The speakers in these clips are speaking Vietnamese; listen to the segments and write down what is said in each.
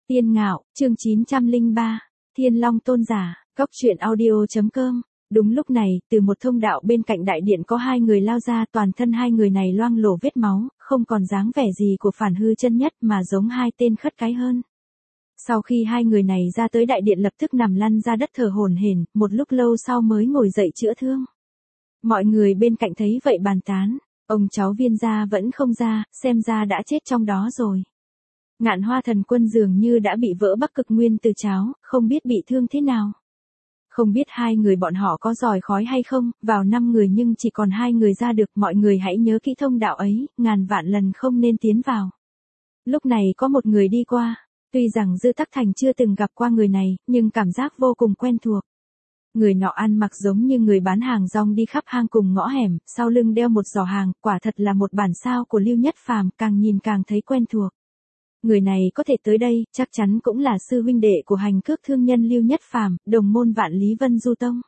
Tiên Ngạo, chương 903, Thiên Long Tôn Giả, Cốc truyện audio.com. Đúng lúc này, từ một thông đạo bên cạnh đại điện có hai người lao ra, toàn thân hai người này loang lổ vết máu, không còn dáng vẻ gì của phản hư chân nhất mà giống hai tên khất cái hơn. Sau khi hai người này ra tới đại điện lập tức nằm lăn ra đất thở hổn hển, một lúc lâu sau mới ngồi dậy chữa thương. Mọi người bên cạnh thấy vậy bàn tán, ông cháu Viên gia vẫn không ra, xem ra đã chết trong đó rồi. Ngạn Hoa Thần Quân dường như đã bị vỡ Bắc Cực Nguyên Từ Cháo, không biết bị thương thế nào. Không biết hai người bọn họ có giỏi khói hay không, vào 5 người nhưng chỉ còn 2 người ra được, mọi người hãy nhớ kỹ thông đạo ấy, ngàn vạn lần không nên tiến vào. Lúc này có một người đi qua, tuy rằng Dư Tắc Thành chưa từng gặp qua người này, nhưng cảm giác vô cùng quen thuộc. Người nọ ăn mặc giống như người bán hàng rong đi khắp hang cùng ngõ hẻm, sau lưng đeo một giỏ hàng, quả thật là một bản sao của Lưu Nhất Phàm, càng nhìn càng thấy quen thuộc. Người này có thể tới đây, chắc chắn cũng là sư huynh đệ của hành cước thương nhân Lưu Nhất Phàm, đồng môn Vạn Lý Vân Du Tông.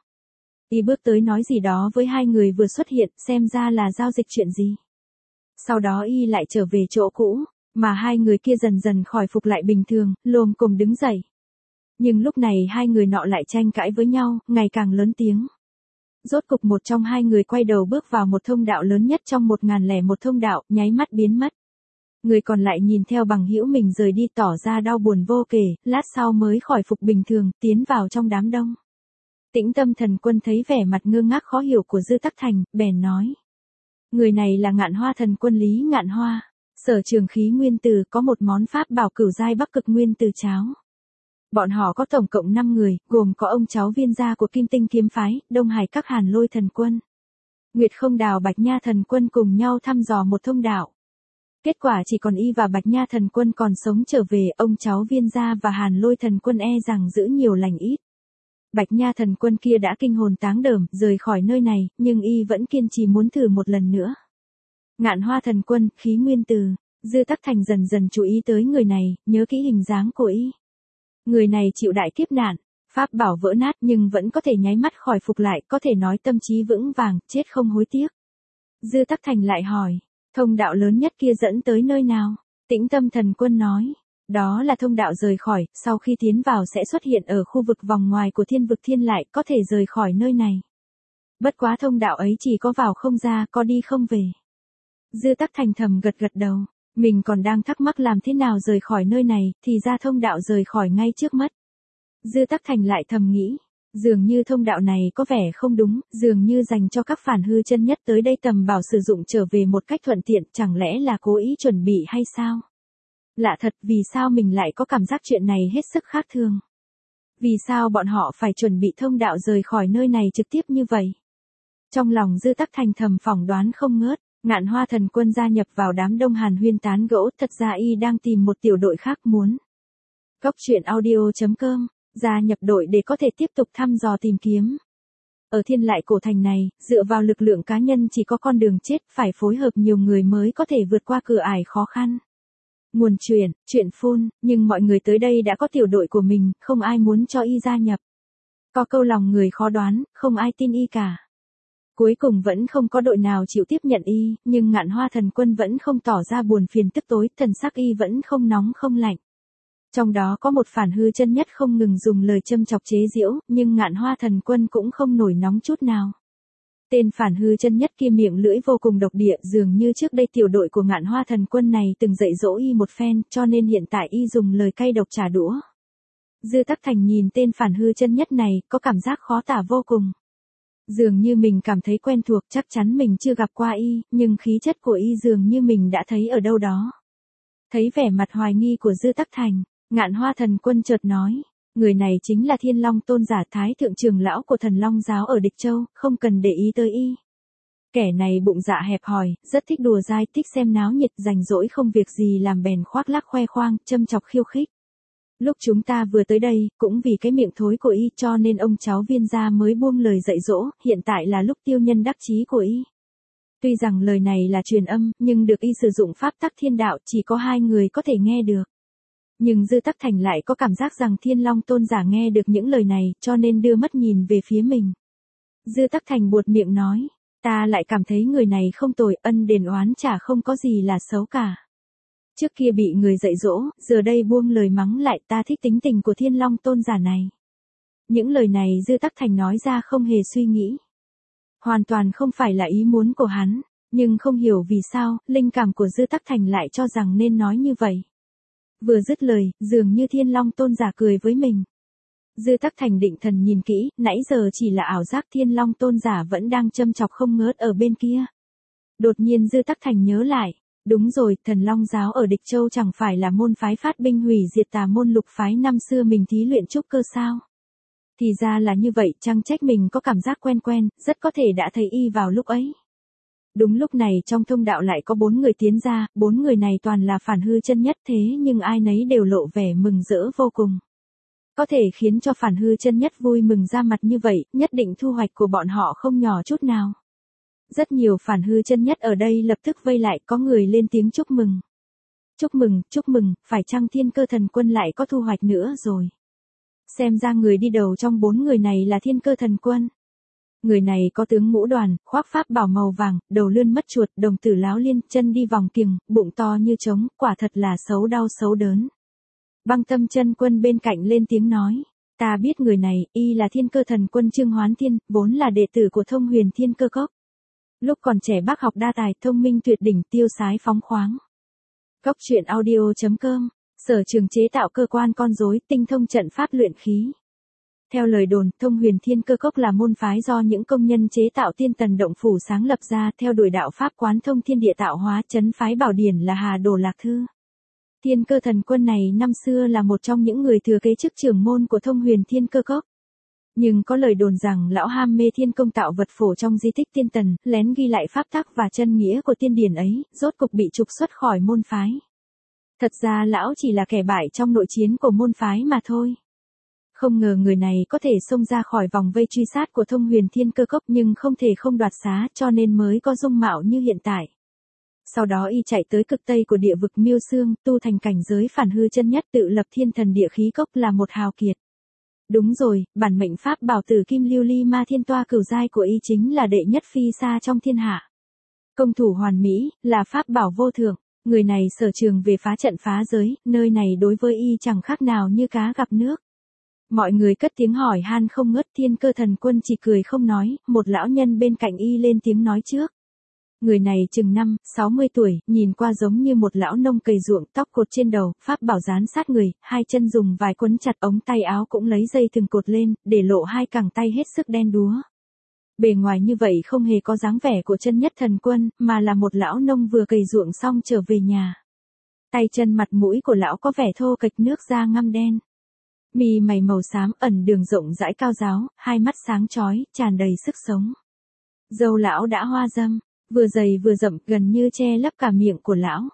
Y bước tới nói gì đó với hai người vừa xuất hiện, xem ra là giao dịch chuyện gì. Sau đó y lại trở về chỗ cũ, mà hai người kia dần dần khỏi phục lại bình thường, lồm cồm đứng dậy. Nhưng lúc này hai người nọ lại tranh cãi với nhau, ngày càng lớn tiếng. Rốt cục một trong hai người quay đầu bước vào một thông đạo lớn nhất trong 1001 thông đạo, nháy mắt biến mất. Người còn lại nhìn theo bằng hữu mình rời đi tỏ ra đau buồn vô kể, lát sau mới khỏi phục bình thường, tiến vào trong đám đông. Tĩnh Tâm Thần Quân thấy vẻ mặt ngơ ngác khó hiểu của Dư Tắc Thành, bèn nói. Người này là Ngạn Hoa Thần Quân Lý Ngạn Hoa, sở trường khí nguyên tử, có một món pháp bảo cửu giai Bắc Cực Nguyên Tử Cháo. Bọn họ có tổng cộng 5 người, gồm có ông cháu Viên gia của Kim Tinh Kiếm Phái, Đông Hải các Hàn Lôi Thần Quân, Nguyệt Không Đào Bạch Nha Thần Quân cùng nhau thăm dò một thông đạo. Kết quả chỉ còn y và Bạch Nha Thần Quân còn sống trở về, ông cháu Viên gia và Hàn Lôi Thần Quân e rằng giữ nhiều lành ít. Bạch Nha Thần Quân kia đã kinh hồn táng đờm, rời khỏi nơi này, nhưng y vẫn kiên trì muốn thử một lần nữa. Ngạn Hoa Thần Quân, khí nguyên từ, Dư Tắc Thành dần dần chú ý tới người này, nhớ kỹ hình dáng của y. Người này chịu đại kiếp nạn, pháp bảo vỡ nát nhưng vẫn có thể nháy mắt khỏi phục lại, có thể nói tâm trí vững vàng, chết không hối tiếc. Dư Tắc Thành lại hỏi. Thông đạo lớn nhất kia dẫn tới nơi nào? Tĩnh Tâm Thần Quân nói. Đó là thông đạo rời khỏi, sau khi tiến vào sẽ xuất hiện ở khu vực vòng ngoài của thiên vực thiên lại, có thể rời khỏi nơi này. Bất quá thông đạo ấy chỉ có vào không ra, có đi không về. Dư Tắc Thành thầm gật gật đầu. Mình còn đang thắc mắc làm thế nào rời khỏi nơi này, thì ra thông đạo rời khỏi ngay trước mắt. Dư Tắc Thành lại thầm nghĩ. Dường như thông đạo này có vẻ không đúng, dường như dành cho các phản hư chân nhất tới đây tầm bảo sử dụng trở về một cách thuận tiện, chẳng lẽ là cố ý chuẩn bị hay sao? Lạ thật, vì sao mình lại có cảm giác chuyện này hết sức khác thường? Vì sao bọn họ phải chuẩn bị thông đạo rời khỏi nơi này trực tiếp như vậy? Trong lòng Dư Tắc Thành thầm phỏng đoán không ngớt, Ngạn Hoa Thần Quân gia nhập vào đám đông hàn huyên tán gẫu, thật ra y đang tìm một tiểu đội khác muốn. Cốc truyện audio.com. Gia nhập đội để có thể tiếp tục thăm dò tìm kiếm. Ở Thiên Lại Cổ Thành này, dựa vào lực lượng cá nhân chỉ có con đường chết, phải phối hợp nhiều người mới có thể vượt qua cửa ải khó khăn. Nguồn chuyện phun, nhưng mọi người tới đây đã có tiểu đội của mình, không ai muốn cho y gia nhập. Có câu lòng người khó đoán, không ai tin y cả. Cuối cùng vẫn không có đội nào chịu tiếp nhận y, nhưng Ngạn Hoa Thần Quân vẫn không tỏ ra buồn phiền tức tối, thần sắc y vẫn không nóng không lạnh. Trong đó có một phản hư chân nhất không ngừng dùng lời châm chọc chế giễu, nhưng Ngạn Hoa Thần Quân cũng không nổi nóng chút nào. Tên phản hư chân nhất kia miệng lưỡi vô cùng độc địa, dường như trước đây tiểu đội của Ngạn Hoa Thần Quân này từng dạy dỗ y một phen, cho nên hiện tại y dùng lời cay độc trả đũa. Dư Tắc Thành nhìn tên phản hư chân nhất này, có cảm giác khó tả vô cùng. Dường như mình cảm thấy quen thuộc, chắc chắn mình chưa gặp qua y, nhưng khí chất của y dường như mình đã thấy ở đâu đó. Thấy vẻ mặt hoài nghi của Dư Tắc Thành, Ngạn Hoa Thần Quân chợt nói, người này chính là Thiên Long Tôn Giả Thái Thượng Trưởng Lão của Thần Long Giáo ở Địch Châu, không cần để ý tới y. Kẻ này bụng dạ hẹp hòi, rất thích đùa dai, thích xem náo nhiệt, rảnh rỗi không việc gì làm bèn khoác lác khoe khoang, châm chọc khiêu khích. Lúc chúng ta vừa tới đây, cũng vì cái miệng thối của y cho nên ông cháu Viên gia mới buông lời dạy dỗ, hiện tại là lúc tiêu nhân đắc chí của y. Tuy rằng lời này là truyền âm, nhưng được y sử dụng pháp tắc thiên đạo, chỉ có 2 người có thể nghe được. Nhưng Dư Tắc Thành lại có cảm giác rằng Thiên Long Tôn Giả nghe được những lời này, cho nên đưa mắt nhìn về phía mình. Dư Tắc Thành buột miệng nói, ta lại cảm thấy người này không tồi, ân đền oán trả không có gì là xấu cả. Trước kia bị người dạy dỗ, giờ đây buông lời mắng lại, ta thích tính tình của Thiên Long tôn giả này. Những lời này Dư Tắc Thành nói ra không hề suy nghĩ. Hoàn toàn không phải là ý muốn của hắn, nhưng không hiểu vì sao, linh cảm của Dư Tắc Thành lại cho rằng nên nói như vậy. Vừa dứt lời, dường như Thiên Long tôn giả cười với mình. Dư Tắc Thành định thần nhìn kỹ, nãy giờ chỉ là ảo giác, Thiên Long tôn giả vẫn đang châm chọc không ngớt ở bên kia. Đột nhiên Dư Tắc Thành nhớ lại, đúng rồi, Thần Long giáo ở Địch Châu chẳng phải là môn phái phát binh hủy diệt Tà môn lục phái năm xưa mình thí luyện trúc cơ sao? Thì ra là như vậy, chẳng trách mình có cảm giác quen quen, rất có thể đã thấy y vào lúc ấy. Đúng lúc này trong thông đạo lại có 4 người tiến ra, 4 người này toàn là Phản Hư chân nhất, thế nhưng ai nấy đều lộ vẻ mừng rỡ vô cùng. Có thể khiến cho Phản Hư chân nhất vui mừng ra mặt như vậy, nhất định thu hoạch của bọn họ không nhỏ chút nào. Rất nhiều Phản Hư chân nhất ở đây lập tức vây lại, có người lên tiếng chúc mừng. Chúc mừng, phải chăng Thiên Cơ Thần Quân lại có thu hoạch nữa rồi? Xem ra người đi đầu trong 4 người này là Thiên Cơ Thần Quân. Người này có tướng mũ đoàn, khoác pháp bảo màu vàng, đầu lươn mất chuột, đồng tử láo liên, chân đi vòng kiềng, bụng to như trống, quả thật là xấu đau xấu đớn. Băng Tâm Chân Quân bên cạnh lên tiếng nói, ta biết người này, y là Thiên Cơ Thần Quân Trương Hoán Thiên, vốn là đệ tử của Thông Huyền Thiên Cơ Cốc. Lúc còn trẻ bác học đa tài, thông minh tuyệt đỉnh, tiêu sái phóng khoáng. Cốc truyện audio.com, sở trường chế tạo cơ quan con rối, tinh thông trận pháp luyện khí. Theo lời đồn, Thông Huyền Thiên Cơ Cốc là môn phái do những công nhân chế tạo Tiên Tần Động Phủ sáng lập ra, theo đuổi đạo pháp quán thông thiên địa tạo hóa, trấn phái bảo điển là Hà Đồ Lạc Thư. Thiên Cơ Thần Quân này năm xưa là một trong những người thừa kế chức trưởng môn của Thông Huyền Thiên Cơ Cốc. Nhưng có lời đồn rằng lão ham mê thiên công tạo vật phổ trong di tích Tiên Tần, lén ghi lại pháp tắc và chân nghĩa của tiên điển ấy, rốt cục bị trục xuất khỏi môn phái. Thật ra lão chỉ là kẻ bại trong nội chiến của môn phái mà thôi. Không ngờ người này có thể xông ra khỏi vòng vây truy sát của Thông Huyền Thiên Cơ Cốc nhưng không thể không đoạt xá, cho nên mới có dung mạo như hiện tại. Sau đó y chạy tới cực tây của địa vực Miêu Xương, tu thành cảnh giới Phản Hư chân nhất, tự lập Thiên Thần Địa Khí Cốc, là một hào kiệt. Đúng rồi, bản mệnh pháp bảo Tử Kim Lưu Ly Ma Thiên Toa cửu giai của y chính là đệ nhất phi xa trong thiên hạ. Công thủ hoàn mỹ, là pháp bảo vô thượng. Người này sở trường về phá trận phá giới, nơi này đối với y chẳng khác nào như cá gặp nước. Mọi người cất tiếng hỏi han không ngớt, Thiên Cơ Thần Quân chỉ cười không nói, một lão nhân bên cạnh y lên tiếng nói trước. Người này chừng 60 tuổi, nhìn qua giống như một lão nông cày ruộng, tóc cột trên đầu, pháp bảo dán sát người, hai chân dùng vải quấn chặt, ống tay áo cũng lấy dây thừng cột lên, để lộ hai cẳng tay hết sức đen đúa. Bề ngoài như vậy không hề có dáng vẻ của chân nhất thần quân, mà là một lão nông vừa cày ruộng xong trở về nhà. Tay chân mặt mũi của lão có vẻ thô kệch, nước da ngăm đen. Mi mày màu xám, ẩn đường rộng rãi cao ráo, hai mắt sáng chói, tràn đầy sức sống. Râu lão đã hoa râm, vừa dày vừa rậm, gần như che lấp cả miệng của lão.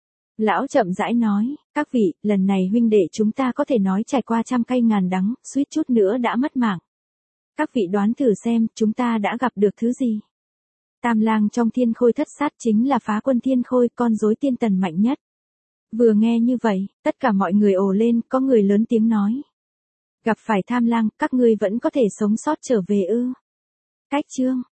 Lão chậm rãi nói, các vị, lần này huynh đệ chúng ta có thể nói trải qua trăm cay ngàn đắng, suýt chút nữa đã mất mạng. Các vị đoán thử xem, chúng ta đã gặp được thứ gì? Tam lang trong Thiên Khôi Thất Sát chính là Phá Quân Thiên Khôi, con rối tiên tần mạnh nhất. Vừa nghe như vậy, tất cả mọi người ồ lên, có người lớn tiếng nói. Gặp phải Tham lang, các ngươi vẫn có thể sống sót trở về ư? Cách chương.